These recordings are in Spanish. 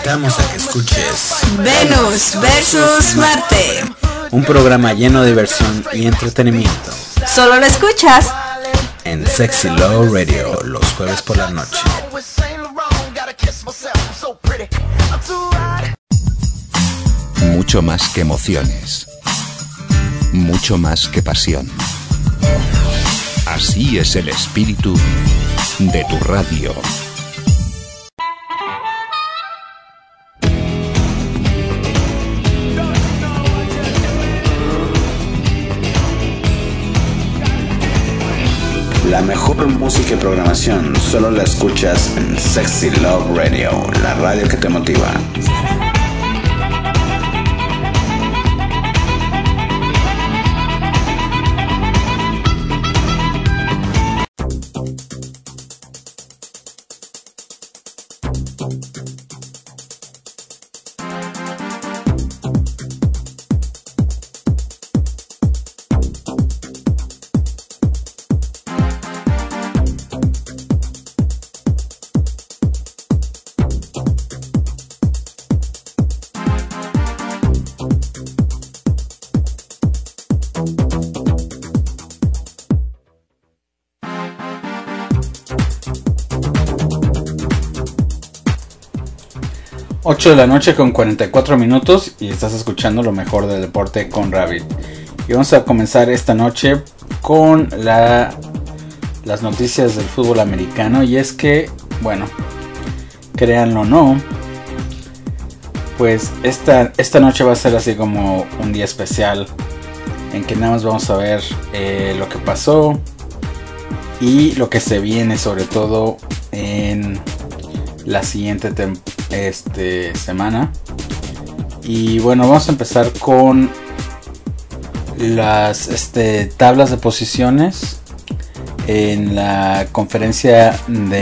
invitamos a que escuches Venus versus Marte, un programa lleno de diversión y entretenimiento. Solo lo escuchas en Sexy Love Radio los jueves por la noche. Mucho más que emociones, mucho más que pasión. Así es el espíritu de tu radio. La mejor música y programación solo la escuchas en Sexy Love Radio, la radio que te motiva. De la noche con 44 minutos y estás escuchando lo mejor del deporte con Rabbit. Y vamos a comenzar esta noche con las noticias del fútbol americano. Y es que, bueno, créanlo o no, pues esta noche va a ser así como un día especial en que nada más vamos a ver lo que pasó y lo que se viene, sobre todo en la siguiente semana. Y bueno, vamos a empezar con las tablas de posiciones en la conferencia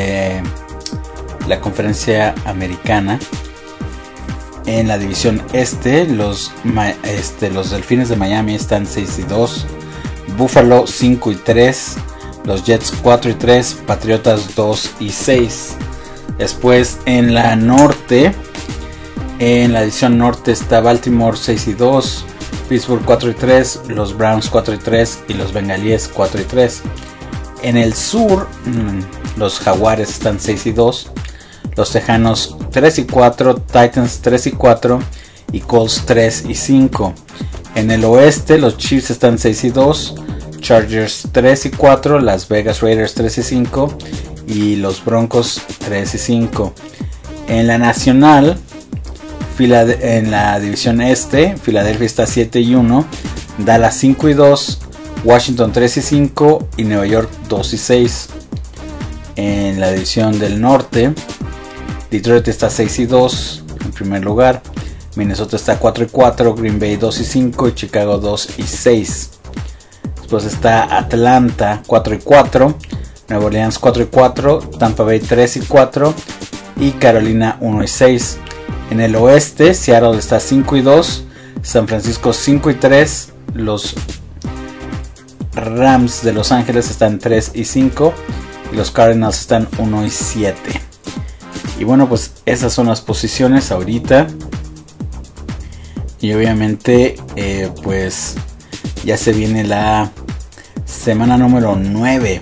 americana. En la división este, los Delfines de Miami están 6-2, Buffalo 5-3, los Jets 4-3, Patriotas 2-6. Después en la norte, en la división norte está Baltimore 6-2, Pittsburgh 4-3, los Browns 4-3 y los Bengalíes 4-3. En el sur, los Jaguares están 6-2, los Tejanos 3-4, Titans 3-4 y Colts 3-5. En el oeste, los Chiefs están 6-2, Chargers 3-4, Las Vegas Raiders 3-5 y los Broncos 3-5. En la nacional, en la división este, Filadelfia está 7-1, Dallas 5-2, Washington 3-5 y Nueva York 2-6. En la división del norte, Detroit está 6-2 en primer lugar, Minnesota está 4-4, Green Bay 2-5 y Chicago 2-6. Después está Atlanta 4-4, Nueva Orleans 4-4, Tampa Bay 3-4 y Carolina 1-6. En el oeste, Seattle está 5-2, San Francisco 5-3, los Rams de Los Ángeles están 3-5 y los Cardinals están 1-7. Y bueno, pues esas son las posiciones ahorita. Y obviamente pues ya se viene la semana número 9.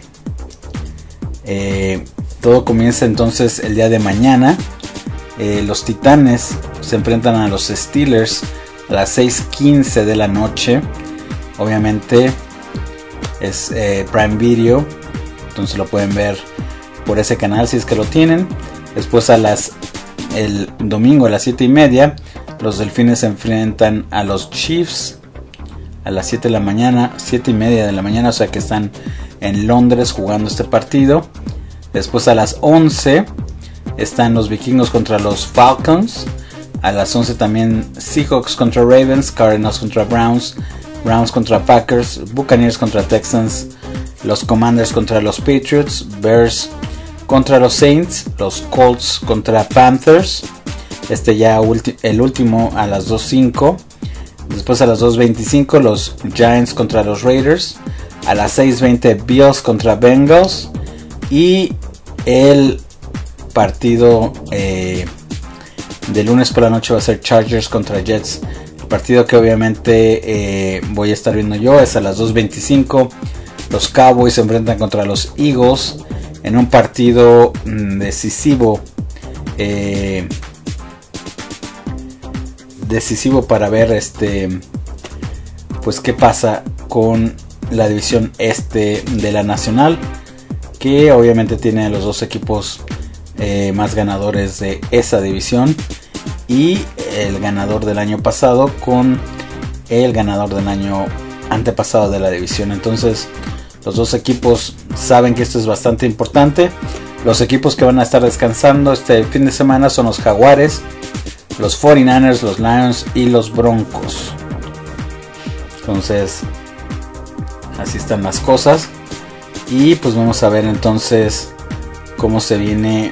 Todo comienza entonces el día de mañana. Los Titanes se enfrentan a los Steelers a las 6:15 de la noche. Obviamente es Prime Video, entonces lo pueden ver por ese canal si es que lo tienen. Después el domingo a las 7:30 los Delfines se enfrentan a los Chiefs a las 7 de la mañana, 7:30 de la mañana, o sea que están en Londres jugando este partido. Después a las 11 están los Vikingos contra los Falcons. A las 11 también Seahawks contra Ravens, Cardinals contra Browns, Browns contra Packers, Buccaneers contra Texans, los Commanders contra los Patriots, Bears contra los Saints, los Colts contra Panthers. Ya el último a las 2:05. Después a las 2:25 los Giants contra los Raiders. A las 6:20 Bills contra Bengals. Y el partido de lunes por la noche va a ser Chargers contra Jets. El partido que obviamente voy a estar viendo yo es a las 2:25. Los Cowboys se enfrentan contra los Eagles en un partido decisivo. Decisivo para ver pues qué pasa con la división este de la Nacional, que obviamente tiene a los dos equipos más ganadores de esa división, y el ganador del año pasado con el ganador del año antepasado de la división. Entonces los dos equipos saben que esto es bastante importante. Los equipos que van a estar descansando este fin de semana son los Jaguares, los 49ers, los Lions y los Broncos. Entonces así están las cosas. Y pues vamos a ver entonces cómo se viene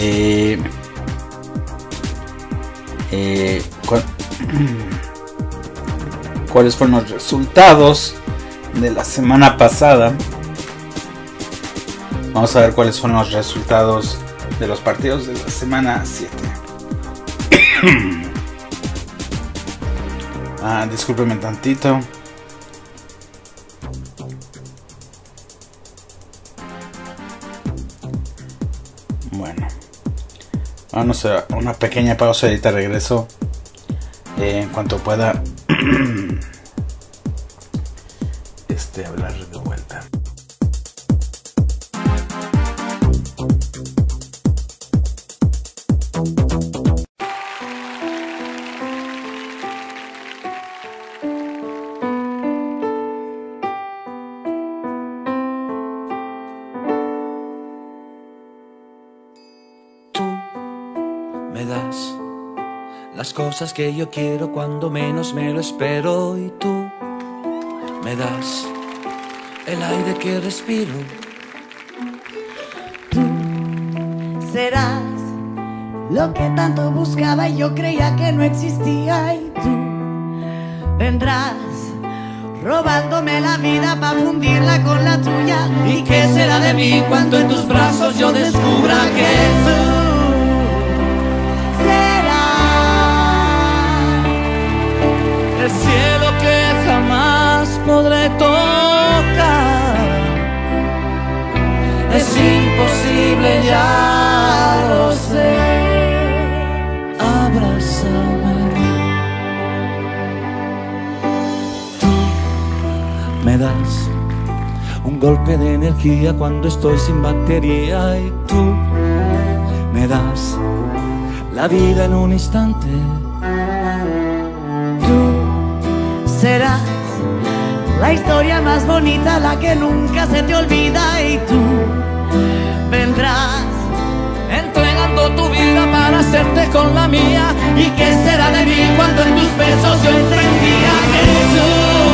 cuáles fueron los resultados de la semana pasada. Vamos a ver cuáles fueron los resultados de los partidos de la semana 7. Discúlpenme tantito. Bueno, vamos a una pequeña pausa y ahorita regreso en cuanto pueda hablar de vuelta. Las cosas que yo quiero cuando menos me lo espero, y tú me das el aire que respiro. Tú serás lo que tanto buscaba y yo creía que no existía, y tú vendrás robándome la vida para fundirla con la tuya. ¿Y qué será de mí cuando en tus brazos yo descubra que tú el cielo que jamás podré tocar? Es imposible, ya lo sé. Abrázame. Tú me das un golpe de energía cuando estoy sin batería, y tú me das la vida en un instante. Serás la historia más bonita, la que nunca se te olvida, y tú vendrás entregando tu vida para hacerte con la mía. ¿Y qué será de mí cuando en tus besos yo entendía que tú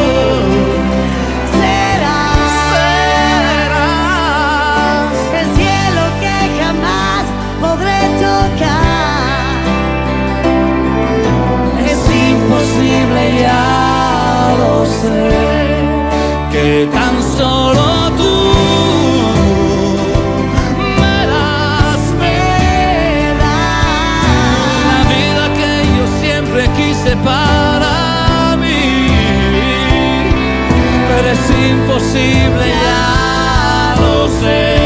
serás el cielo que jamás podré tocar? Es imposible, ya lo sé, que tan solo tú me das la vida que yo siempre quise para mí. Pero es imposible, ya lo sé.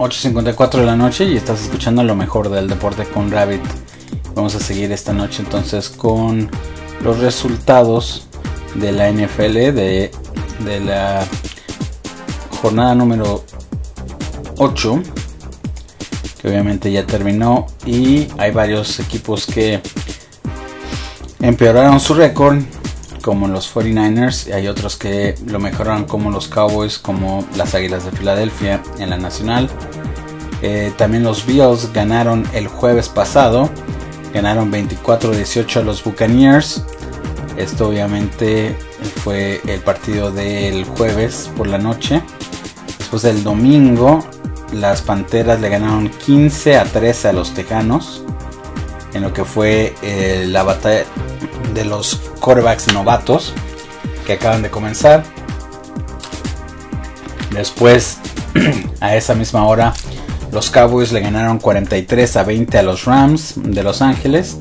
8:54 de la noche y estás escuchando lo mejor del deporte con Rabbit. Vamos a seguir esta noche entonces con los resultados de la NFL de la jornada número 8, que obviamente ya terminó, y hay varios equipos que empeoraron su récord, como los 49ers, y hay otros que lo mejoraron, como los Cowboys, como las Águilas de Filadelfia en la Nacional. También los Bills ganaron el jueves pasado, ganaron 24-18 a los Buccaneers. Esto obviamente fue el partido del jueves por la noche. Después del domingo, las Panteras le ganaron 15-13 a los Tejanos, en lo que fue la batalla de los quarterbacks novatos que acaban de comenzar. Después, a esa misma hora, los Cowboys le ganaron 43-20 a los Rams de Los Ángeles.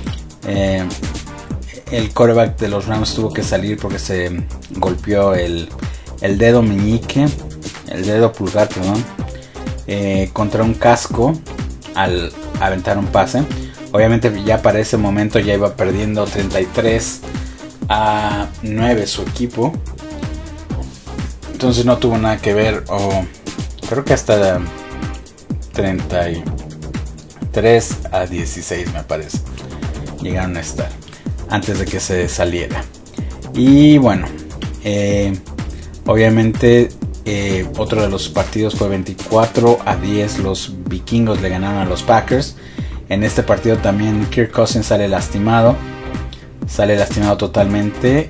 El quarterback de los Rams tuvo que salir porque se golpeó el dedo meñique, el dedo pulgar, perdón, contra un casco al aventar un pase. Obviamente ya para ese momento ya iba perdiendo 33-9 su equipo. Entonces no tuvo nada que ver, o creo que hasta 33-16 me parece llegaron a estar antes de que se saliera. Y bueno, obviamente otro de los partidos fue 24-10. Los vikingos le ganaron a los Packers. En este partido también Kirk Cousins sale lastimado totalmente.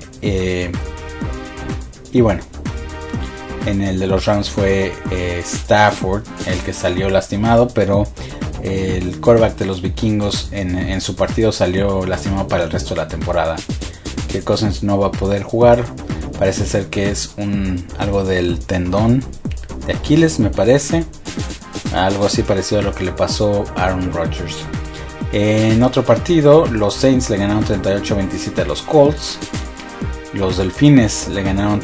Y bueno, en el de los Rams fue Stafford el que salió lastimado, pero el quarterback de los vikingos en su partido salió lastimado para el resto de la temporada. Kirk Cousins no va a poder jugar. Parece ser que es algo del tendón de Aquiles, me parece. Algo así parecido a lo que le pasó a Aaron Rodgers. En otro partido, los Saints le ganaron 38-27 a los Colts. Los Delfines le ganaron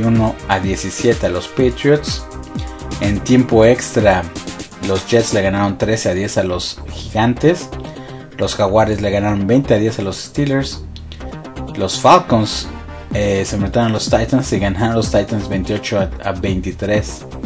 31-17 a los Patriots. En tiempo extra, los Jets le ganaron 13-10 a los Gigantes. Los Jaguares le ganaron 20-10 a los Steelers. Los Falcons se enfrentaron a los Titans y ganaron los Titans 28-23.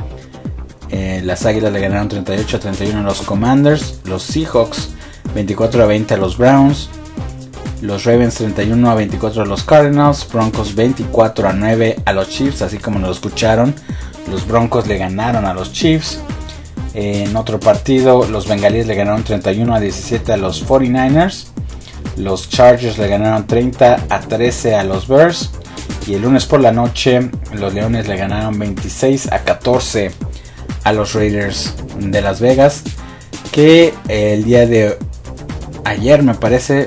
Las Águilas le ganaron 38-31 a los Commanders. Los Seahawks 24-20 a los Browns. Los Ravens 31-24 a los Cardinals. Broncos 24-9 a los Chiefs. Así como lo escucharon, los Broncos le ganaron a los Chiefs. En otro partido, los Bengalíes le ganaron 31-17 a los 49ers. Los Chargers le ganaron 30-13 a los Bears. Y el lunes por la noche, los Leones le ganaron 26-14 a los Raiders de Las Vegas, que el día de ayer me parece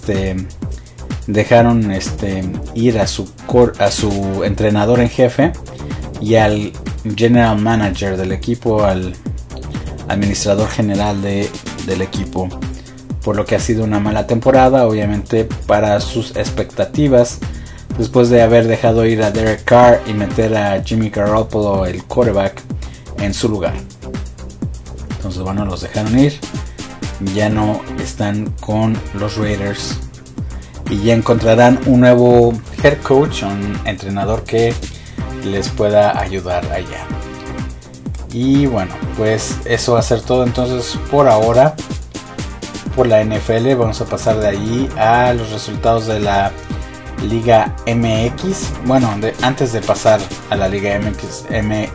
dejaron ir a su entrenador en jefe y al general manager del equipo, al administrador general del equipo, por lo que ha sido una mala temporada, obviamente, para sus expectativas, después de haber dejado ir a Derek Carr y meter a Jimmy Garoppolo, el quarterback, en su lugar. Entonces bueno, los dejaron ir, ya no están con los Raiders y ya encontrarán un nuevo head coach, un entrenador que les pueda ayudar allá. Y bueno, pues eso va a ser todo entonces por ahora por la NFL. Vamos a pasar de allí a los resultados de la Liga MX. Bueno, antes de pasar a la Liga MX,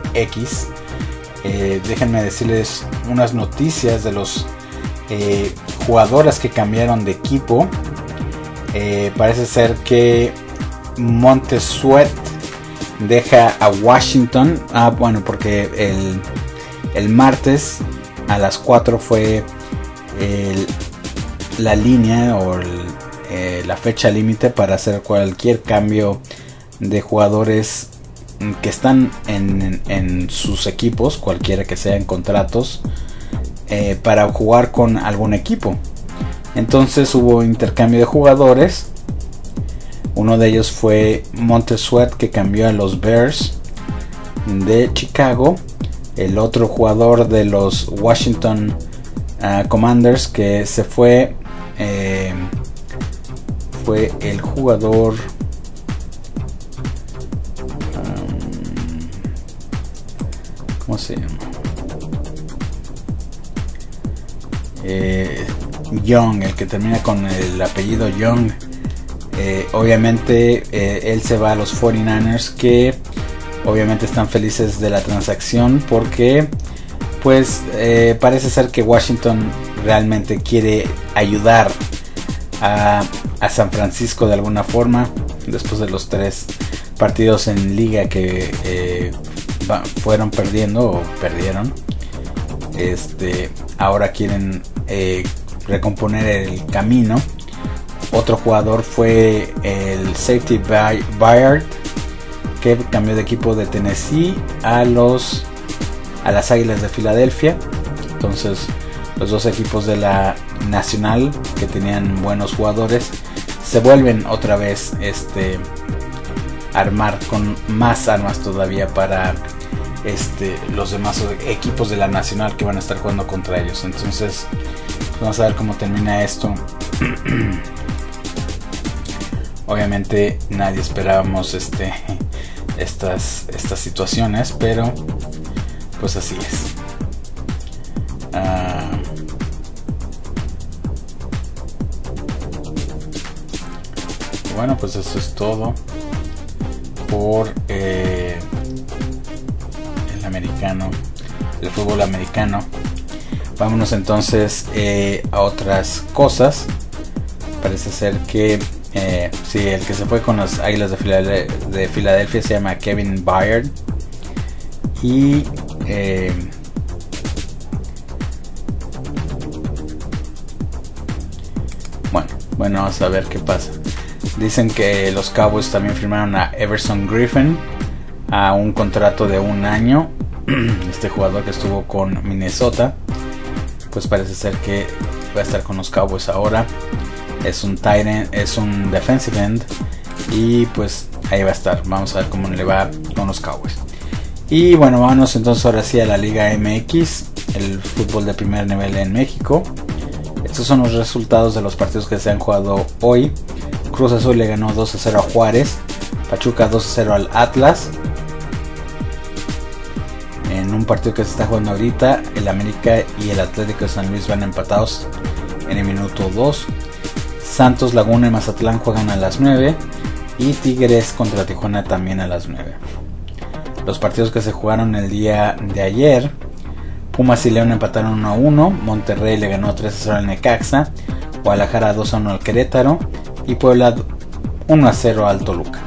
déjenme decirles unas noticias de los jugadores que cambiaron de equipo. Parece ser que Montez Sweat deja a Washington. Bueno, porque el martes a las 4 fue la línea o la fecha límite para hacer cualquier cambio de jugadores que están en sus equipos, cualquiera que sean contratos, para jugar con algún equipo. Entonces hubo intercambio de jugadores. Uno de ellos fue Montez Sweat, que cambió a los Bears de Chicago. El otro jugador de los Washington Commanders que se fue fue el jugador ¿cómo se llama? Young, el que termina con el apellido Young. Obviamente él se va a los 49ers, que obviamente están felices de la transacción porque pues parece ser que Washington realmente quiere ayudar a San Francisco de alguna forma, después de los 3 partidos en liga que fueron perdiendo o perdieron. Ahora quieren recomponer el camino. Otro jugador fue el safety Byard, que cambió de equipo de Tennessee a las Águilas de Filadelfia. Entonces los dos equipos de la Nacional, que tenían buenos jugadores, se vuelven otra vez armar con más armas todavía para los demás equipos de la Nacional que van a estar jugando contra ellos. Entonces vamos a ver cómo termina esto. Obviamente nadie esperábamos estas situaciones, pero pues así es. Bueno, pues eso es todo por el fútbol americano. Vámonos entonces a otras cosas. Parece ser que sí, el que se fue con las Águilas de Filadelfia se llama Kevin Byard. Y bueno, vamos a ver qué pasa. Dicen que los Cowboys también firmaron a Everson Griffin a un contrato de 1 año. Este jugador que estuvo con Minnesota, pues parece ser que va a estar con los Cowboys ahora. Es un tight end, es un defensive end, y pues ahí va a estar. Vamos a ver cómo le va con los Cowboys. Y bueno, vámonos entonces ahora sí a la Liga MX, el fútbol de primer nivel en México. Estos son los resultados de los partidos que se han jugado hoy. Cruz Azul le ganó 2-0 a Juárez. Pachuca 2-0 al Atlas. En un partido que se está jugando ahorita, el América y el Atlético de San Luis van empatados en el minuto 2. Santos Laguna y Mazatlán juegan a las 9. Y Tigres contra Tijuana también a las 9. Los partidos que se jugaron el día de ayer: Pumas y León empataron 1-1. Monterrey le ganó 3-0 al Necaxa. Guadalajara 2-1 al Querétaro. Y Puebla 1-0 al Toluca.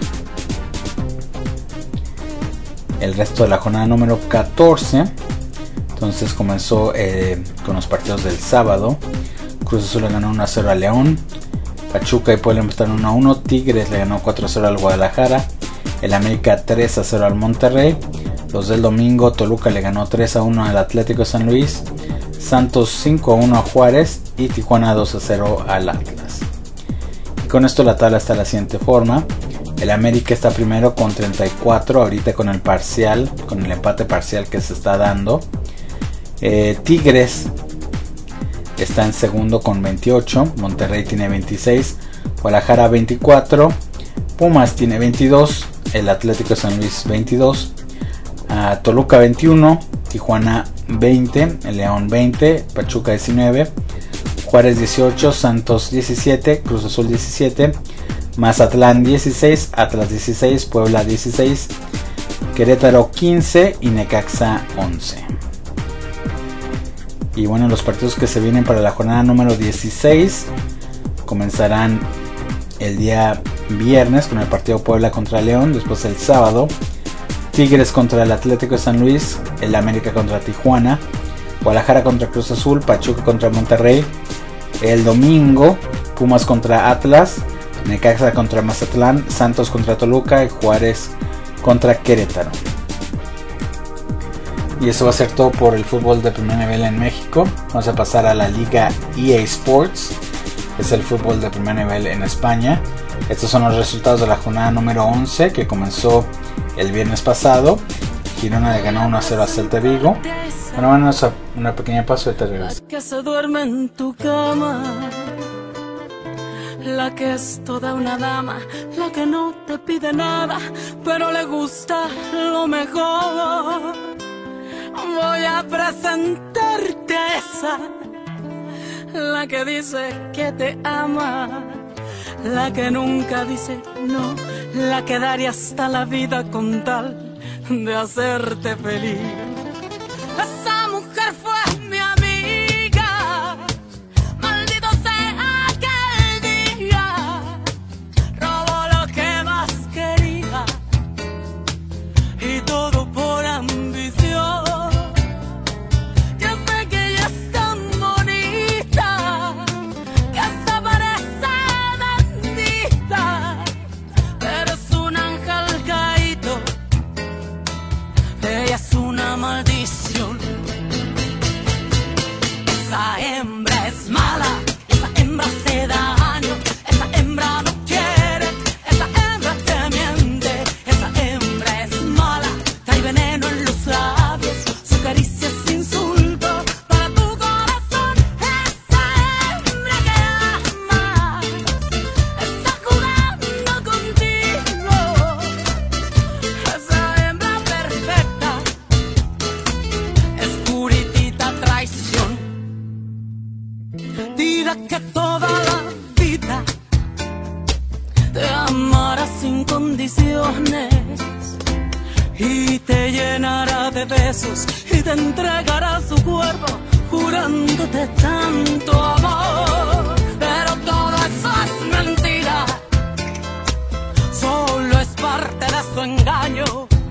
El resto de la jornada número 14. Entonces comenzó con los partidos del sábado. Cruz Azul le ganó 1-0 a León. Pachuca y Puebla empataron 1-1. Tigres le ganó 4-0 al Guadalajara. El América 3-0 al Monterrey. Los del domingo: Toluca le ganó 3-1 al Atlético de San Luis. Santos 5-1 a Juárez. Y Tijuana 2-0 al Atlas. Y con esto la tabla está de la siguiente forma. El América está primero con 34, ahorita con el parcial, con el empate parcial que se está dando. Tigres está en segundo con 28, Monterrey tiene 26, Guadalajara 24, Pumas tiene 22, el Atlético de San Luis 22, Toluca 21, Tijuana 20, el León 20, Pachuca 19, Juárez 18, Santos 17, Cruz Azul 17, Mazatlán 16, Atlas 16, Puebla 16, Querétaro 15 y Necaxa 11. Y bueno, los partidos que se vienen para la jornada número 16 comenzarán el día viernes con el partido Puebla contra León. Después el sábado, Tigres contra el Atlético de San Luis, el América contra Tijuana, Guadalajara contra Cruz Azul, Pachuca contra Monterrey. El domingo, Pumas contra Atlas, Necaxa contra Mazatlán, Santos contra Toluca y Juárez contra Querétaro. Y eso va a ser todo por el fútbol de primer nivel en México. Vamos a pasar a la Liga EA Sports, es el fútbol de primer nivel en España. Estos son los resultados de la jornada número 11 que comenzó el viernes pasado. Girona le ganó 1-0 a Celta Vigo. Bueno, vamos a una pequeña pausa y te regreso. Que se duerme en tu cama, la que es toda una dama, la que no te pide nada, pero le gusta lo mejor. Voy a presentarte a esa, la que dice que te ama, la que nunca dice no, la que daría hasta la vida con tal de hacerte feliz. Esa mujer fue mi amiga, maldito sea aquel día, robó lo que más quería y todo por ambición. Yo sé que ella es tan bonita que hasta parece bendita, pero es un ángel caído, ella es una maldición. Esa hembra es mala, esa hembra hace daño, esa hembra no quiere, esa hembra te miente, esa hembra es mala, trae veneno en los labios, su caricia es insulto para tu corazón. Esa hembra que ama está jugando contigo, esa hembra perfecta es puritita traición. Dirá que toda la vida te amará sin condiciones y te llenará de besos y te entregará su cuerpo jurándote tanto amor. Pero todo eso es mentira, solo es parte de su engaño.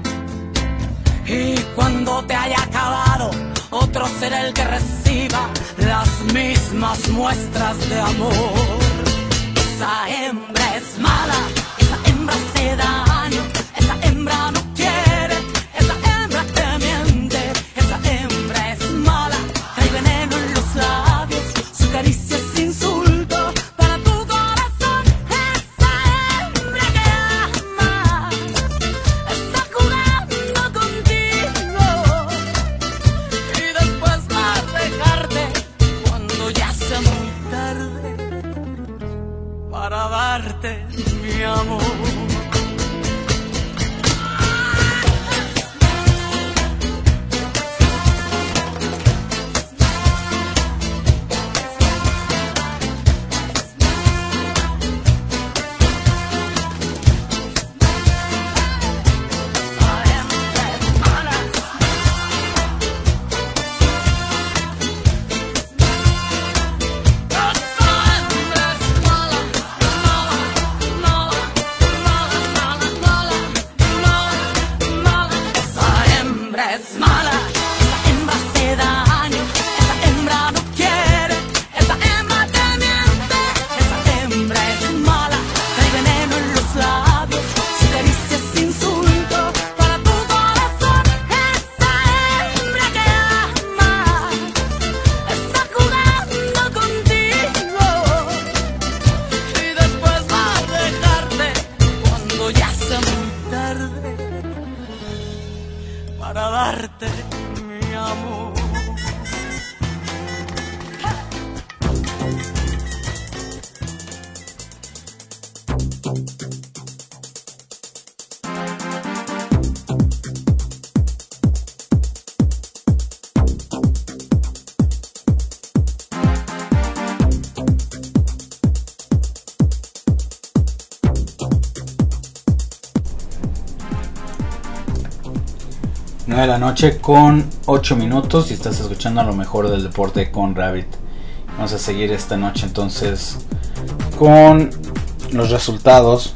Y cuando te haya acabado, otro será el que reciba las mismas muestras de amor. Esa hembra es mala, esa hembra hace daño, esa hembra no quiere, esa hembra te miente, esa hembra es mala, trae veneno en los labios, su caricia es insulto para tu corazón. Esa hembra que ama está jugando contigo y después va a dejarte cuando ya sea muy tarde para darte mi amor. Para darte mi amor. De la noche con 8 minutos y estás escuchando a lo mejor del deporte con Rabbit. Vamos a seguir esta noche entonces con los resultados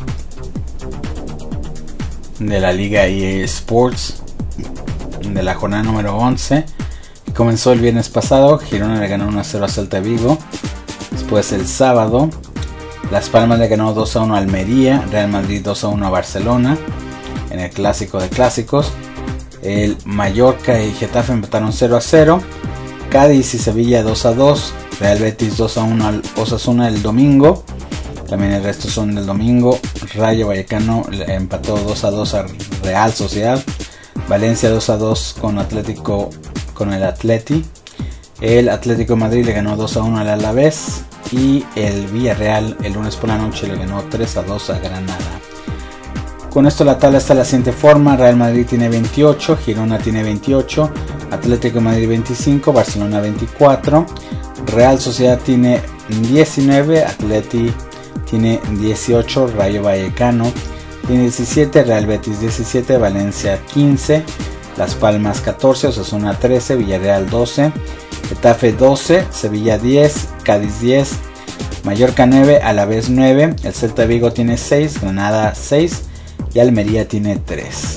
de la Liga EA Sports de la jornada número 11 que comenzó el viernes pasado. Girona le ganó 1-0 a Celta Vigo. Después el sábado Las Palmas le ganó 2-1 a Almería. Real Madrid 2-1 a Barcelona en el clásico de clásicos. El Mallorca y Getafe empataron 0-0. Cádiz y Sevilla 2-2. Real Betis 2-1 al Osasuna el domingo. También el resto son del domingo. Rayo Vallecano empató 2-2 a Real Sociedad. Valencia 2-2 con el Atleti. El Atlético de Madrid le ganó 2-1 al Alavés. Y el Villarreal el lunes por la noche le ganó 3-2 a Granada. Con esto la tabla está de la siguiente forma: Real Madrid tiene 28, Girona tiene 28, Atlético de Madrid 25, Barcelona 24, Real Sociedad tiene 19, Atleti tiene 18, Rayo Vallecano tiene 17, Real Betis 17, Valencia 15, Las Palmas 14, Osasuna 13, Villarreal 12, Getafe 12, Sevilla 10, Cádiz 10, Mallorca 9, Alavés 9, el Celta Vigo tiene 6, Granada 6 y Almería tiene 3.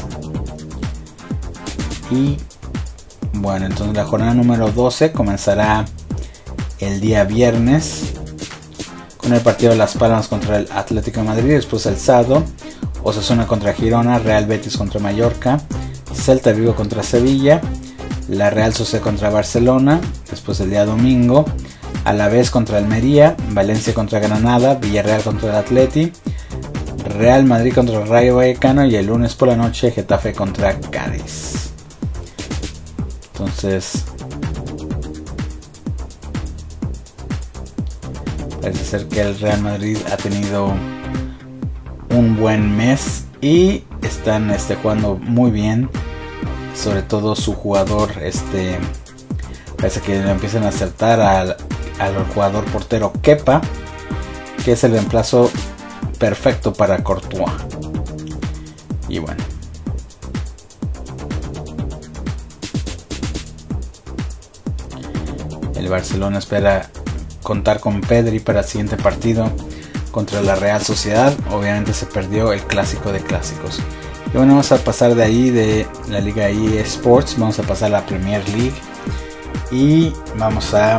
Y bueno, entonces la jornada número 12 comenzará el día viernes con el partido de Las Palmas contra el Atlético de Madrid. Después el sábado, Osasuna contra Girona, Real Betis contra Mallorca, Celta Vigo contra Sevilla, la Real Sociedad contra Barcelona. Después el día domingo, Alavés contra Almería, Valencia contra Granada, Villarreal contra el Atleti, Real Madrid contra el Rayo Vallecano y el lunes por la noche Getafe contra Cádiz. Entonces parece ser que el Real Madrid ha tenido un buen mes y están jugando muy bien. Sobre todo su jugador, parece que le empiezan a acertar al jugador portero Kepa, que es el reemplazo perfecto para Courtois. Y bueno, el Barcelona espera contar con Pedri para el siguiente partido contra la Real Sociedad. Obviamente se perdió el clásico de clásicos. Y bueno, vamos a pasar de ahí, de la Liga eSports, vamos a pasar a la Premier League y vamos a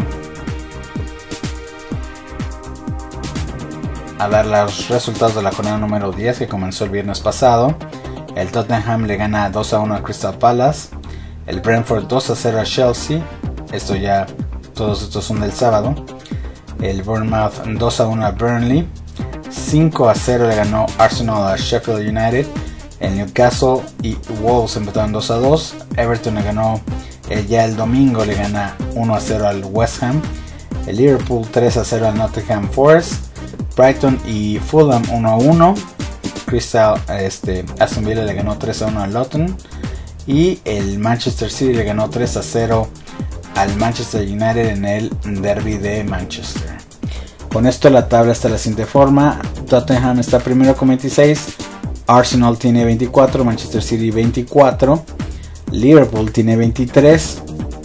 dar los resultados de la jornada número 10 que comenzó el viernes pasado. El Tottenham le gana 2-1 a Crystal Palace, el Brentford 2-0 a Chelsea, todos estos son del sábado. El Bournemouth 2-1 a Burnley, 5-0 le ganó Arsenal a Sheffield United. El Newcastle y Wolves empataron 2-2. Everton le ganó ya el domingo, le gana 1-0 al West Ham. El Liverpool 3-0 al Nottingham Forest. Brighton y Fulham 1-1. Aston Villa le ganó 3-1 al Luton. Y el Manchester City le ganó 3-0 al Manchester United en el derby de Manchester. Con esto la tabla está de la siguiente forma: Tottenham está primero con 26, Arsenal tiene 24, Manchester City 24, Liverpool tiene 23,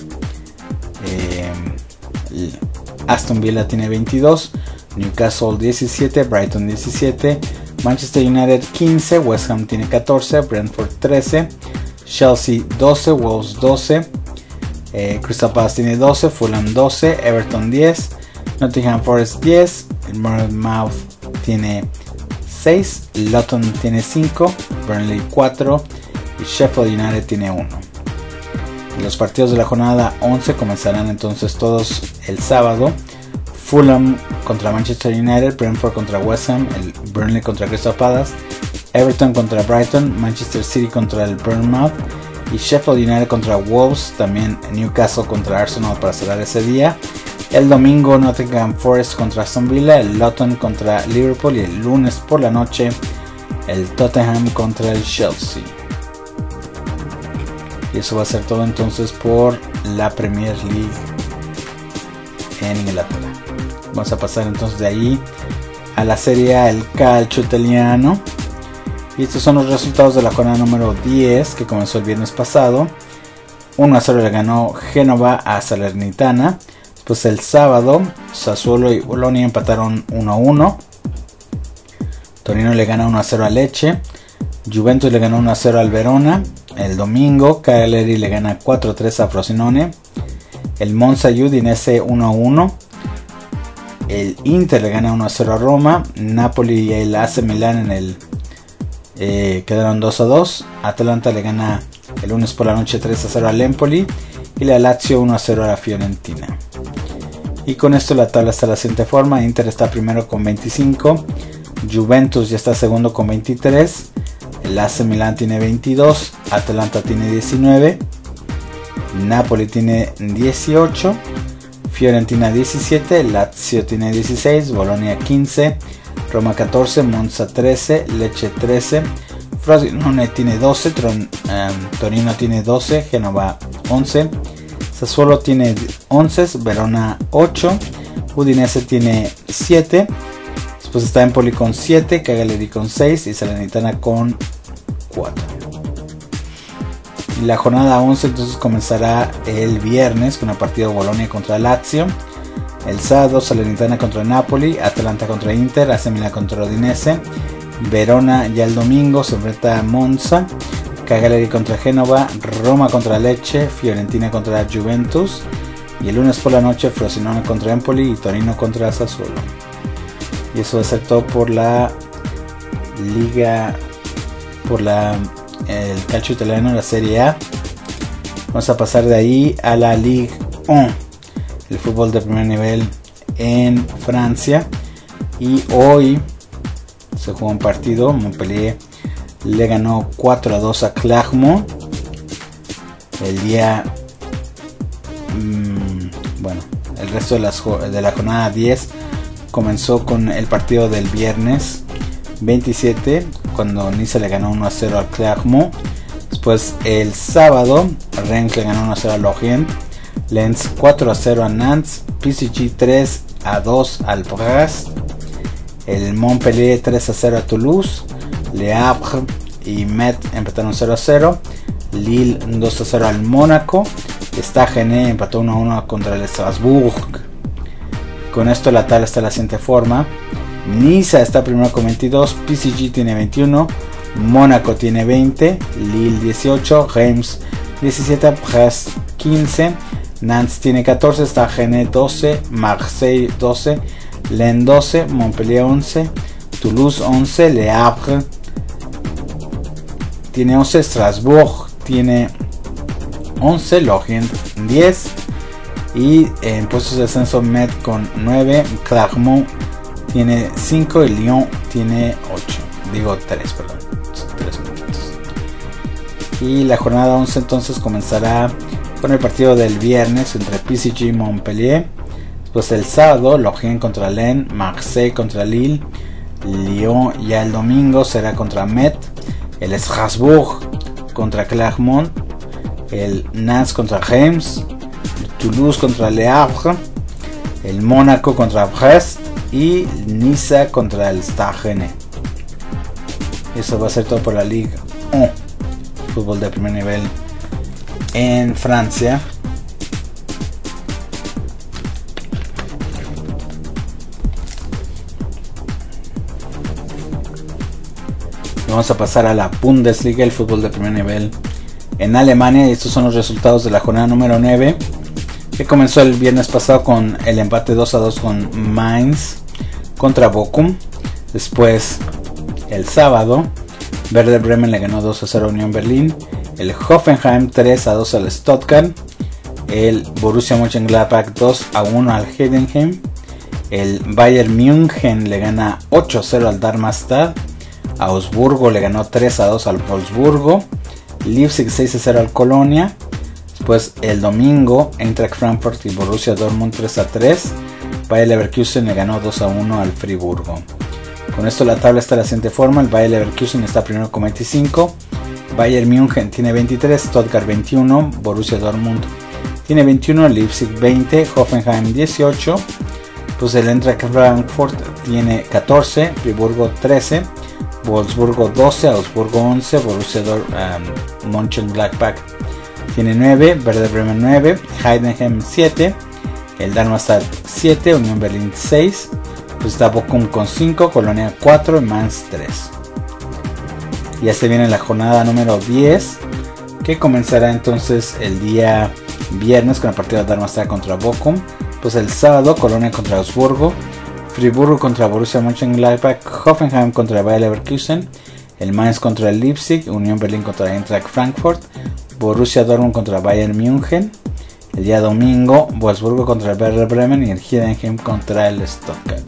Aston Villa tiene 22, Newcastle 17, Brighton 17, Manchester United 15, West Ham tiene 14, Brentford 13, Chelsea 12, Wolves 12, Crystal Palace tiene 12, Fulham 12, Everton 10, Nottingham Forest 10, Bournemouth tiene 6, Luton tiene 5, Burnley 4 y Sheffield United tiene 1. Los partidos de la jornada 11 comenzarán entonces todos el sábado. Fulham contra Manchester United, Brentford contra West Ham, el Burnley contra Crystal Palace, Everton contra Brighton, Manchester City contra el Bournemouth y Sheffield United contra Wolves, también Newcastle contra Arsenal para cerrar ese día. El domingo Nottingham Forest contra Aston Villa, el Luton contra Liverpool y el lunes por la noche el Tottenham contra el Chelsea. Y eso va a ser todo entonces por la Premier League en Inglaterra. Vamos a pasar entonces de ahí a la Serie A, el calcio italiano. Y estos son los resultados de la jornada número 10 que comenzó el viernes pasado. 1-0 le ganó Génova a Salernitana. Después el sábado Sassuolo y Bologna empataron 1-1. Torino le gana 1-0 a Lecce. Juventus le ganó 1-0 al Verona. El domingo Cagliari le gana 4-3 a Frosinone. El Monza y Udinese 1-1. El Inter le gana 1-0 a Roma. Napoli y el AC Milan quedaron 2-2. Atalanta le gana el lunes por la noche 3-0 al Empoli. Y la Lazio 1-0 a la Fiorentina. Y con esto la tabla está de la siguiente forma: Inter está primero con 25, Juventus ya está segundo con 23, el AC Milan tiene 22, Atalanta tiene 19, Napoli tiene 18, Fiorentina 17, Lazio tiene 16, Bolonia 15, Roma 14, Monza 13, Lecce 13, Frosinone tiene 12, Torino tiene 12, Génova 11, Sassuolo tiene 11, Verona 8, Udinese tiene 7, después está Empoli con 7, Cagliari con 6 y Salernitana con 4. Y la jornada 11 entonces comenzará el viernes con el partido Bolonia contra Lazio, el sábado Salernitana contra Napoli, Atalanta contra Inter, AC Milan contra Udinese, Verona ya el domingo se enfrenta a Monza, Cagliari contra Génova, Roma contra Lecce, Fiorentina contra Juventus y el lunes por la noche Frosinone contra Empoli y Torino contra Sassuolo. Y eso va a ser todo por la liga, por el calcio italiano, la Serie A. Vamos a pasar de ahí a la Ligue 1, el fútbol de primer nivel en Francia, y hoy se jugó un partido. Montpellier le ganó 4-2 a Clermont. El día el resto de la jornada 10 comenzó con el partido del viernes 27, cuando Nice le ganó 1-0 al Clermont. Después el sábado Rennes le ganó 1-0 a Lorient, Lens 4-0 a Nantes, PSG 3-2 al Brest, el Montpellier 3-0 a Toulouse, Le Havre y Metz empataron 0-0, Lille 2-0 al Mónaco, Stade empató 1-1 contra el Strasbourg. Con esto la tabla está de la siguiente forma: Niza está primero con 22, PSG tiene 21, Mónaco tiene 20, Lille 18, Reims 17, Brest 15, Nantes tiene 14, Stade 12, Marseille 12, Lens 12, Montpellier 11, Toulouse 11, Le Havre tiene 11, Strasbourg tiene 11, Lorient 10 y en puestos de descenso Metz con 9, Clermont tiene 5 y Lyon tiene 3 minutos. Y la jornada 11 entonces comenzará con el partido del viernes entre PSG y Montpellier. Después el sábado Lorient contra Lens, Marseille contra Lille, Lyon ya el domingo será contra Metz, el Strasbourg contra Clermont, el Nantes contra Reims, Toulouse contra Le Havre, el Mónaco contra Brest y Niza contra el Stade. Eso va a ser todo por la Ligue 1, fútbol de primer nivel en Francia. Vamos a pasar a la Bundesliga, el fútbol de primer nivel en Alemania, y estos son los resultados de la jornada número 9, que comenzó el viernes pasado con el empate 2-2 con Mainz contra Bochum. Después el sábado Werder Bremen le ganó 2-0 a Unión Berlín, el Hoffenheim 3-2 al Stuttgart, el Borussia Mönchengladbach 2-1 al Heidenheim, el Bayern München le gana 8-0 al Darmstadt, Augsburgo le ganó 3-2 al Wolfsburgo, Leipzig 6-0 al Colonia. Después el domingo Eintracht Frankfurt y Borussia Dortmund 3-3, Bayer Leverkusen le ganó 2-1 al Friburgo. Con esto la tabla está de la siguiente forma: el Bayer Leverkusen está primero con 25, Bayern München tiene 23, Stuttgart 21, Borussia Dortmund tiene 21, Leipzig 20, Hoffenheim 18, pues el Eintracht Frankfurt tiene 14, Friburgo 13, Wolfsburgo 12, Augsburgo 11, Borussia Mönchengladbach tiene 9, Werder Bremen 9, Heidenheim 7, el Darmstadt 7, Unión Berlín 6, pues está Bochum con 5, Colonia 4 y Mainz 3. Ya se viene la jornada número 10, que comenzará entonces el día viernes con el partido de Darmstadt contra Bochum. Pues el sábado Colonia contra Augsburgo, Friburgo contra Borussia Mönchengladbach, Hoffenheim contra Bayer Leverkusen, el Mainz contra el Leipzig, Unión Berlín contra Eintracht Frankfurt, Borussia Dortmund contra Bayern München. El día domingo Wolfsburgo contra el Werder Bremen y el Heidenheim contra el Stuttgart.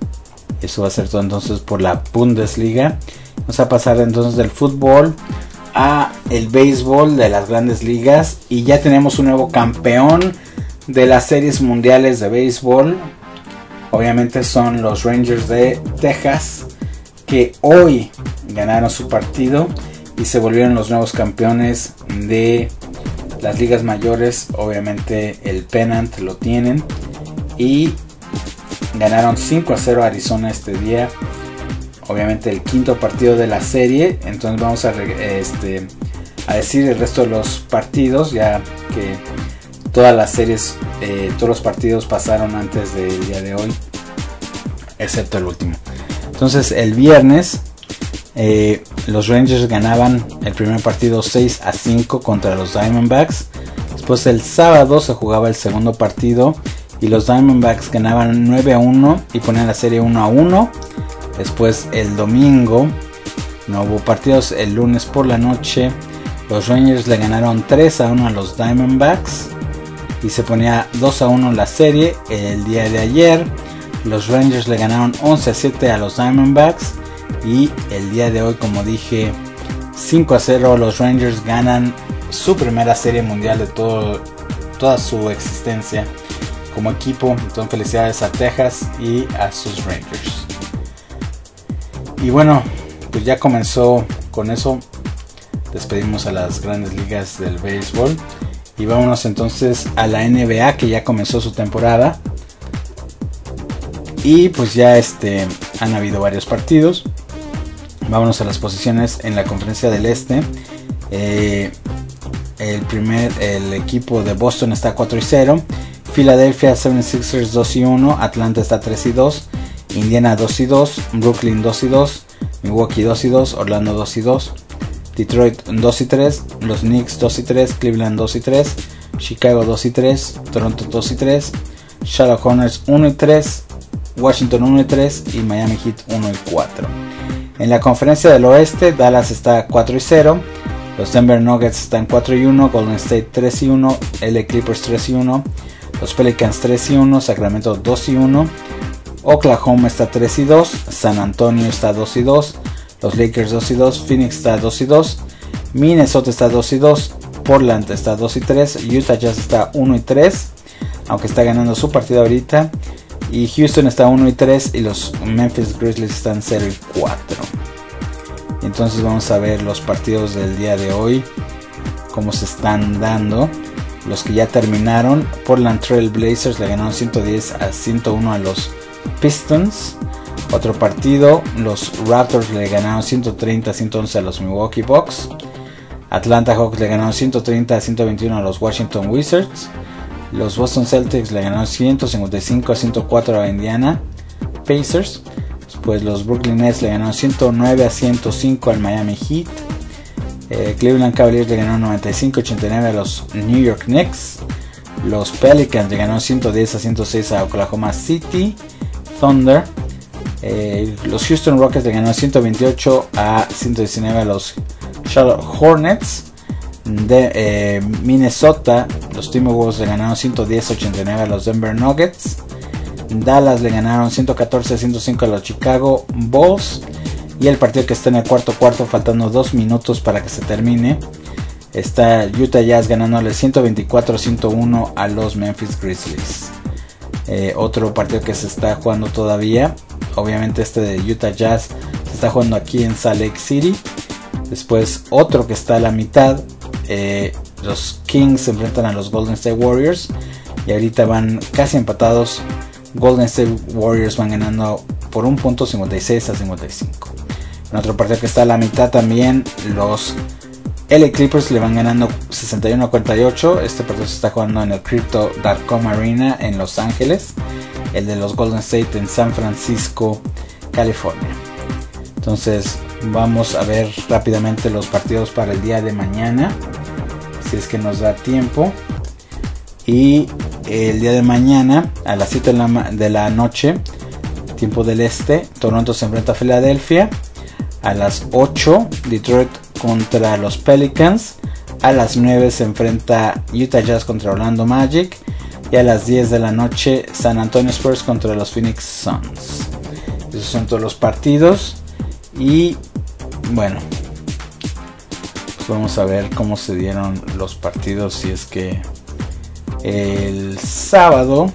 Eso va a ser todo entonces por la Bundesliga. Vamos a pasar entonces del fútbol a el béisbol de las grandes ligas y ya tenemos un nuevo campeón de las series mundiales de béisbol. Obviamente son los Rangers de Texas, que hoy ganaron su partido y se volvieron los nuevos campeones de las ligas mayores. Obviamente el pennant lo tienen y ganaron 5-0 a Arizona este día. Obviamente el quinto partido de la serie. Entonces vamos a decir el resto de los partidos, ya que todas las series, todos los partidos pasaron antes del día de hoy, excepto el último. Entonces el viernes los Rangers ganaban el primer partido 6-5 contra los Diamondbacks. Después el sábado se jugaba el segundo partido y los Diamondbacks ganaban 9-1 y ponían la serie 1-1. Después el domingo no hubo partidos. El lunes por la noche los Rangers le ganaron 3-1 a los Diamondbacks y se ponía 2-1 la serie. El día de ayer los Rangers le ganaron 11-7 a los Diamondbacks y el día de hoy, como dije, 5-0 los Rangers ganan su primera serie mundial de toda su existencia como equipo. Entonces felicidades a Texas y a sus Rangers. Y bueno, pues ya comenzó con eso. Despedimos a las grandes ligas del béisbol y vámonos entonces a la NBA, que ya comenzó su temporada. Y pues ya han habido varios partidos. Vámonos a las posiciones en la conferencia del este. El equipo de Boston está 4-0. Philadelphia 76ers 2-1. Atlanta está 3-2. Indiana 2-2. Brooklyn 2-2. Milwaukee 2-2. Orlando 2-2. Detroit 2-3. Los Knicks 2-3. Cleveland 2-3. Chicago 2-3. Toronto 2-3. Charlotte Hornets 1-3. Washington 1-3 y Miami Heat 1-4. En la conferencia del oeste, Dallas está 4-0, los Denver Nuggets están 4-1, Golden State 3-1, LA Clippers 3-1, los Pelicans 3-1, Sacramento 2-1, Oklahoma está 3-2, San Antonio está 2-2, los Lakers 2-2, Phoenix está 2-2, Minnesota está 2-2, Portland está 2-3, Utah Jazz está 1-3, aunque está ganando su partido ahorita. Y Houston está 1-3 y los Memphis Grizzlies están 0-4. Entonces vamos a ver los partidos del día de hoy, cómo se están dando. Los que ya terminaron: Portland Trail Blazers le ganaron 110-101 a los Pistons. Otro partido, los Raptors le ganaron 130-111 a los Milwaukee Bucks. Atlanta Hawks le ganaron 130-121 a los Washington Wizards. Los Boston Celtics le ganaron 155-104 a Indiana Pacers. Después los Brooklyn Nets le ganaron 109-105 al Miami Heat. Cleveland Cavaliers le ganaron 95-89 a los New York Knicks. Los Pelicans le ganaron 110-106 a Oklahoma City Thunder. Los Houston Rockets le ganaron 128-119 a los Charlotte Hornets. De Minnesota, los Timberwolves le ganaron 110-89 a los Denver Nuggets. Dallas le ganaron 114-105 a los Chicago Bulls. Y el partido que está en el cuarto, faltando 2 minutos para que se termine, está Utah Jazz ganándole 124-101 a los Memphis Grizzlies. Otro partido que se está jugando todavía, obviamente de Utah Jazz, se está jugando aquí en Salt Lake City. Después otro que está a la mitad, los Kings se enfrentan a los Golden State Warriors y ahorita van casi empatados. Golden State Warriors van ganando por un punto, 56-55. En otro partido que está a la mitad también, los LA Clippers le van ganando 61-48. Este partido se está jugando en el Crypto.com Arena en Los Ángeles. El de los Golden State en San Francisco, California. Entonces vamos a ver rápidamente los partidos para el día de mañana, si es que nos da tiempo. Y el día de mañana a las 7 de la noche, tiempo del este, Toronto se enfrenta a Filadelfia. A las 8, Detroit contra los Pelicans. A las 9 se enfrenta Utah Jazz contra Orlando Magic. Y a las 10 de la noche, San Antonio Spurs contra los Phoenix Suns. Esos son todos los partidos. Y bueno, Vamos a ver cómo se dieron los partidos. Si es que el sábado,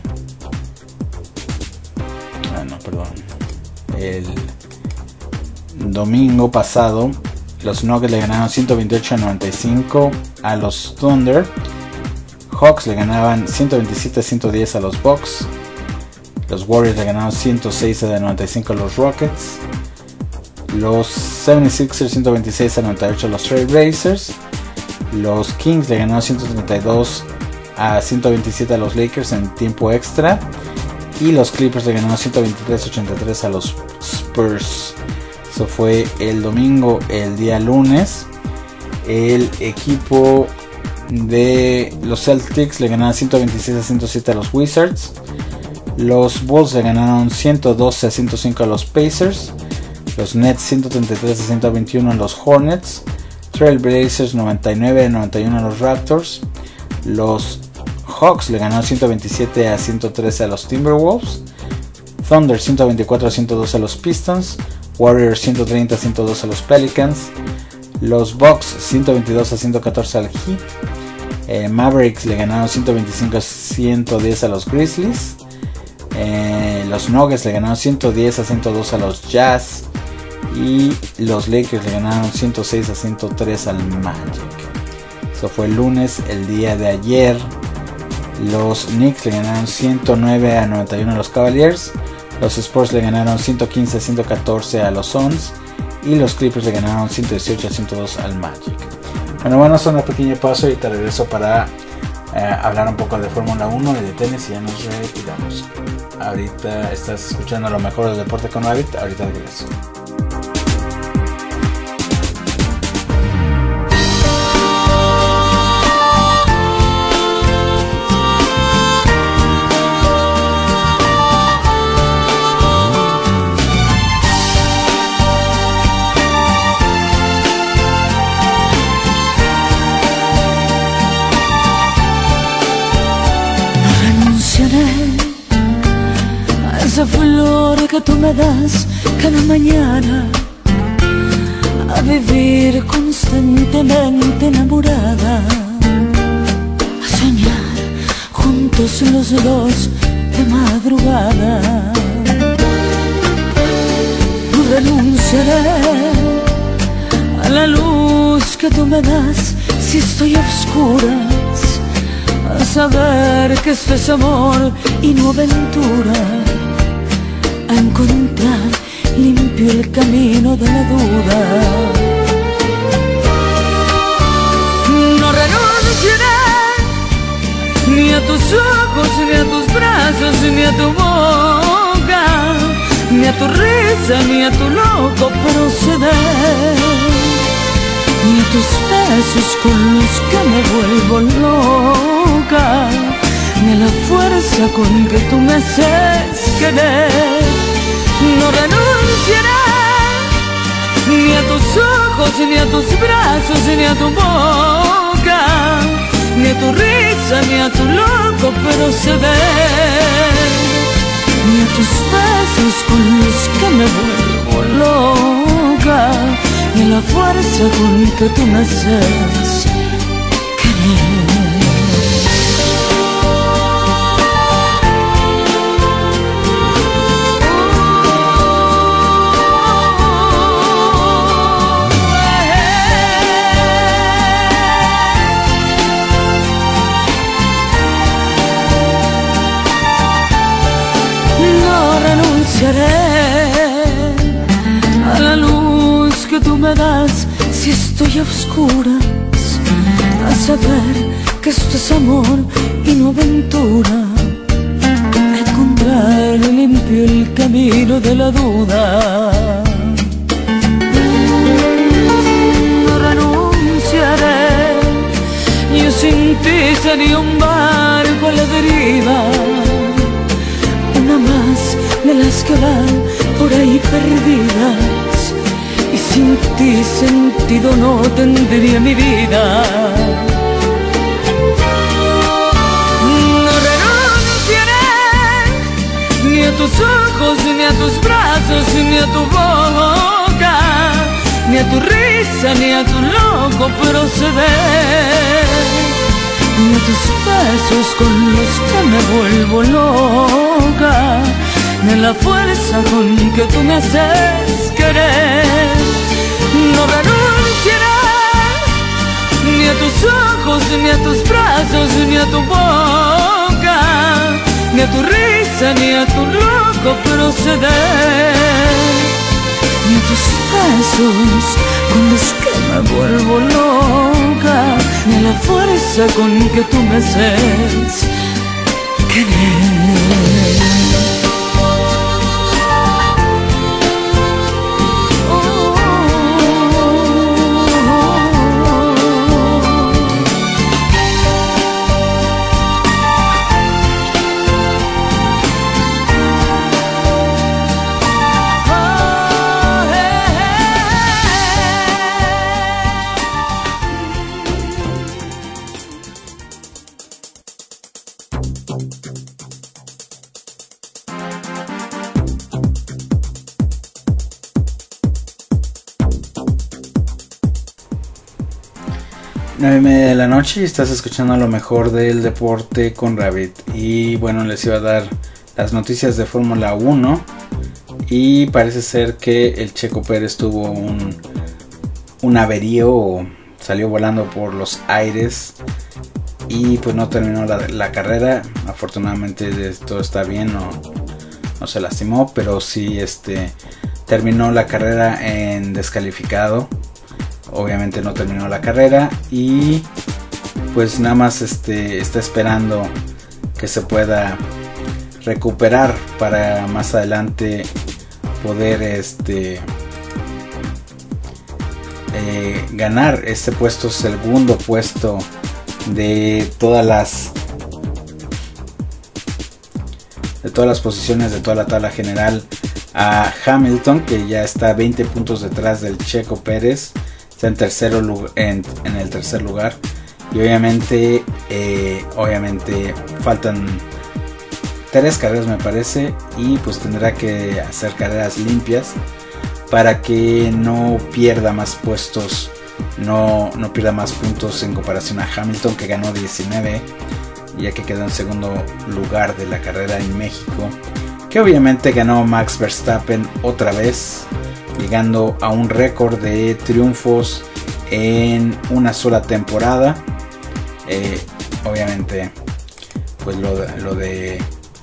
el domingo pasado, los Nuggets le ganaron 128-95 a los Thunder. Hawks le ganaban 127-110 a los Bucks. Los Warriors le ganaron 106-95 a los Rockets. Los 76ers 126-98 a los Trail Blazers. Los Kings le ganaron 132-127 a los Lakers en tiempo extra. Y los Clippers le ganaron 123-83 a los Spurs. Eso fue el domingo. El día lunes, el equipo de los Celtics le ganaron 126-107 a los Wizards. Los Bulls le ganaron 112-105 a los Pacers. Los Nets 133-121 a los Hornets. Trail Blazers 99-91 a los Raptors. Los Hawks le ganaron 127-113 a los Timberwolves. Thunder 124-112 a los Pistons. Warriors 130-102 a los Pelicans. Los Bucks 122-114 al Heat. Mavericks le ganaron 125-110 a los Grizzlies. Los Nuggets le ganaron 110-102 a los Jazz. Y los Lakers le ganaron 106-103 al Magic. Eso fue el lunes. El día de ayer, los Knicks le ganaron 109-91 a los Cavaliers. Los Spurs le ganaron 115-114 a los Suns. Y los Clippers le ganaron 118-102 al Magic. Bueno, son una pequeña pausa y te regreso para hablar un poco de Fórmula 1 y de tenis y ya nos retiramos. Ahorita estás escuchando lo mejor del deporte con Rabbit. Ahorita regreso. Esa flor que tú me das cada mañana, a vivir constantemente enamorada, a soñar juntos los dos de madrugada. No renunciaré a la luz que tú me das si estoy a oscuras, a saber que esto es amor y no aventura, a encontrar limpio el camino de la duda. No renunciaré ni a tus ojos, ni a tus brazos, ni a tu boca, ni a tu risa, ni a tu loco proceder, ni a tus besos con los que me vuelvo loca, ni a la fuerza con que tú me haces querer. No renunciaré ni a tus ojos, ni a tus brazos, ni a tu boca, ni a tu risa, ni a tu loco proceder, ni a tus besos con los que me vuelvo loca, ni a la fuerza con que tú me haces querer. A la luz que tú me das si estoy a oscuras, a saber que esto es amor y no aventura, a encontrar limpio el camino de la duda. No renunciaré, yo sin ti sería un barco a la deriva, una más de las que van por ahí perdidas, y sin ti sentido no tendría mi vida. No renunciaré ni a tus ojos, ni a tus brazos, ni a tu boca, ni a tu risa, ni a tu loco proceder, ni a tus besos con los que me vuelvo loca, ni a la fuerza con que tú me haces querer. No renunciaré ni a tus ojos, ni a tus brazos, ni a tu boca, ni a tu risa, ni a tu loco proceder, ni a tus besos con los que me vuelvo loca, ni a la fuerza con que tú me haces querer. De la noche y estás escuchando lo mejor del deporte con Rabbit. Y bueno, les iba a dar las noticias de Fórmula 1 y parece ser que el Checo Pérez tuvo un averío, salió volando por los aires y pues no terminó la carrera. Afortunadamente todo está bien, no se lastimó, pero sí terminó la carrera en descalificado. Obviamente no terminó la carrera y pues nada más está esperando que se pueda recuperar para más adelante poder ganar este puesto, segundo puesto de todas las posiciones de toda la tabla general, a Hamilton, que ya está 20 puntos detrás del Checo Pérez. Está en el tercer lugar y obviamente faltan 3 carreras me parece, y pues tendrá que hacer carreras limpias para que no pierda más puestos, no pierda más puntos en comparación a Hamilton, que ganó 19, ya que quedó en segundo lugar de la carrera en México, que obviamente ganó Max Verstappen otra vez, llegando a un récord de triunfos en una sola temporada. Obviamente pues lo de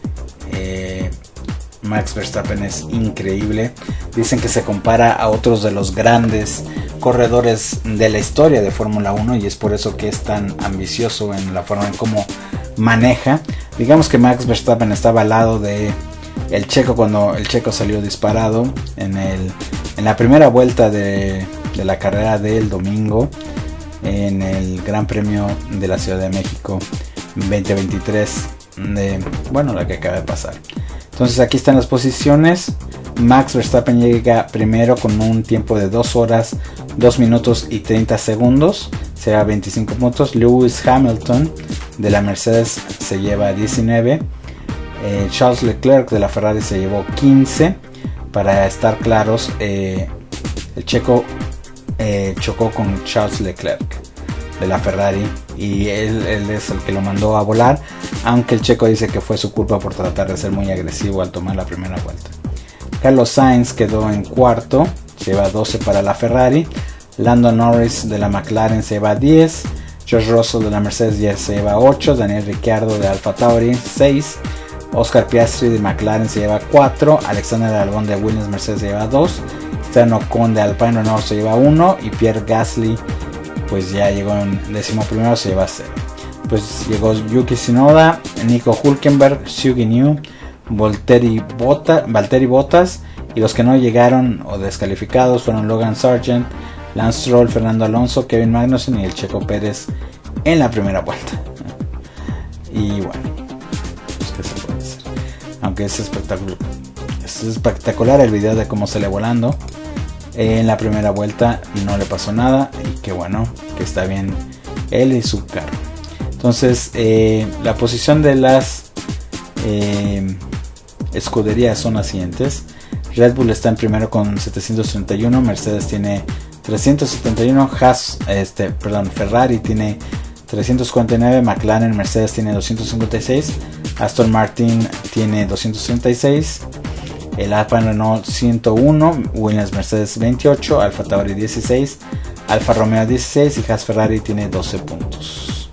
Max Verstappen es increíble. Dicen que se compara a otros de los grandes corredores de la historia de Fórmula 1 y es por eso que es tan ambicioso en la forma en cómo maneja. Digamos que Max Verstappen estaba al lado de el Checo cuando el Checo salió disparado en la primera vuelta de la carrera del domingo en el Gran Premio de la Ciudad de México 2023, la que acaba de pasar. Entonces aquí están las posiciones. Max Verstappen llega primero con un tiempo de 2 horas 2 minutos y 30 segundos, se lleva 25 puntos. Lewis Hamilton de la Mercedes se lleva 19. Charles Leclerc de la Ferrari se llevó 15. Para estar claros, el Checo chocó con Charles Leclerc de la Ferrari y él es el que lo mandó a volar, aunque el Checo dice que fue su culpa por tratar de ser muy agresivo al tomar la primera vuelta. Carlos Sainz quedó en cuarto, se lleva 12 para la Ferrari. Lando Norris de la McLaren se lleva 10. George Russell de la Mercedes ya se lleva 8. Daniel Ricciardo de Alfa Tauri 6. Oscar Piastri de McLaren se lleva 4. Alexander Albon de Williams Mercedes se lleva 2. Esteban Ocon de Alpine Renault se lleva 1. Y Pierre Gasly pues ya llegó en 11º, se lleva 0. Pues llegó Yuki Tsunoda, Nico Hülkenberg, Shugi New, Valtteri Bottas, y los que no llegaron o descalificados fueron Logan Sargent, Lance Stroll, Fernando Alonso, Kevin Magnussen y el Checo Pérez en la primera vuelta. Y bueno, pues qué se puede hacer. Aunque es espectacular el video de cómo sale volando en la primera vuelta, no le pasó nada y que bueno, que está bien él y su carro. Entonces la posición de las escuderías son las siguientes. Red Bull está en primero con 731, Mercedes tiene 371, Ferrari tiene 349, McLaren, Mercedes tiene 256, Aston Martin tiene 236, el Alfa Renault 101, Williams Mercedes 28, Alfa Tauri 16, Alfa Romeo 16 y Haas Ferrari tiene 12 puntos.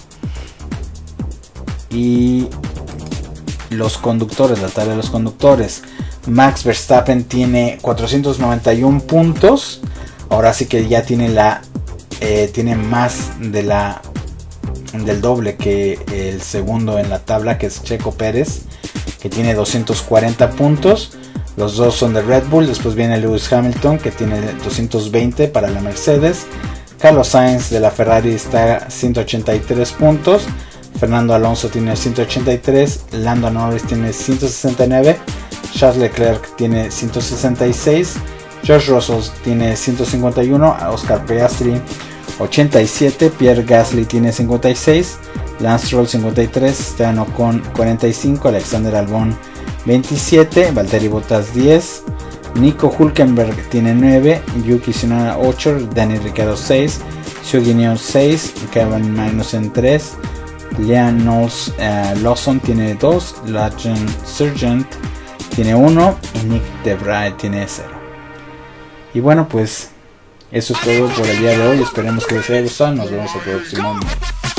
Y los conductores, la tabla de los conductores, Max Verstappen tiene 491 puntos. Ahora sí que ya tiene tiene más del doble que el segundo en la tabla, que es Checo Pérez, que tiene 240 puntos. Los dos son de Red Bull. Después viene Lewis Hamilton, que tiene 220 para la Mercedes. Carlos Sainz de la Ferrari está a 183 puntos. Fernando Alonso tiene 183. Lando Norris tiene 169. Charles Leclerc tiene 166. George Russell tiene 151. Oscar Piastri 87. Pierre Gasly tiene 56. Lance Stroll 53. Esteban Ocon 45. Alexander Albon 27. Valtteri Bottas 10. Nico Hülkenberg tiene 9. Yuki Tsunoda 8. Daniel Ricciardo 6. Zhou Guanyu 6. Kevin Magnussen 3. Liam Lawson tiene 2. Logan Sargent tiene 1. Y Nick DeVry tiene 0. Y bueno, pues eso es todo por el día de hoy. Esperemos que les haya gustado. Nos vemos el próximo mes.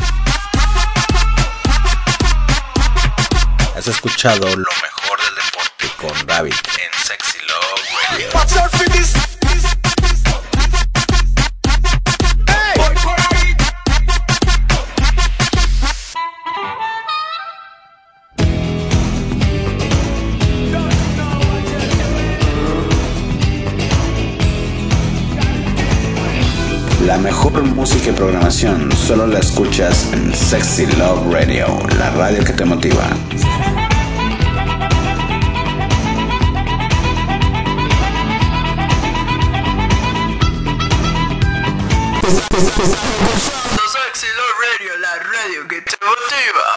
Has escuchado lo mejor del deporte con David en Sexy Love Radio. La mejor música y programación solo la escuchas en Sexy Love Radio, la radio que te motiva. Sexy Love Radio, la radio que te motiva.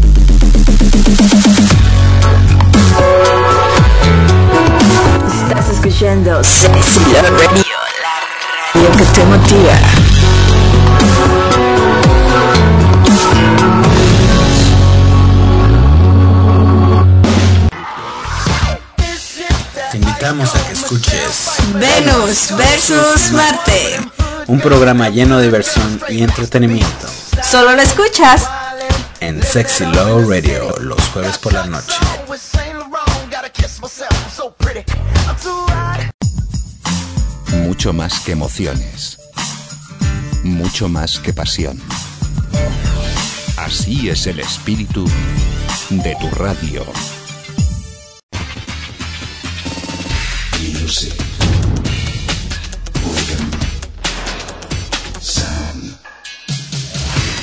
Estás escuchando Sexy Love Radio, la radio que te motiva. Te invitamos a que escuches Venus versus Marte. un programa lleno de diversión y entretenimiento Solo lo escuchas en Sexy Love Radio los jueves por la noche. Mucho más que emociones. Mucho más que pasión. Así es el espíritu de tu radio. Music.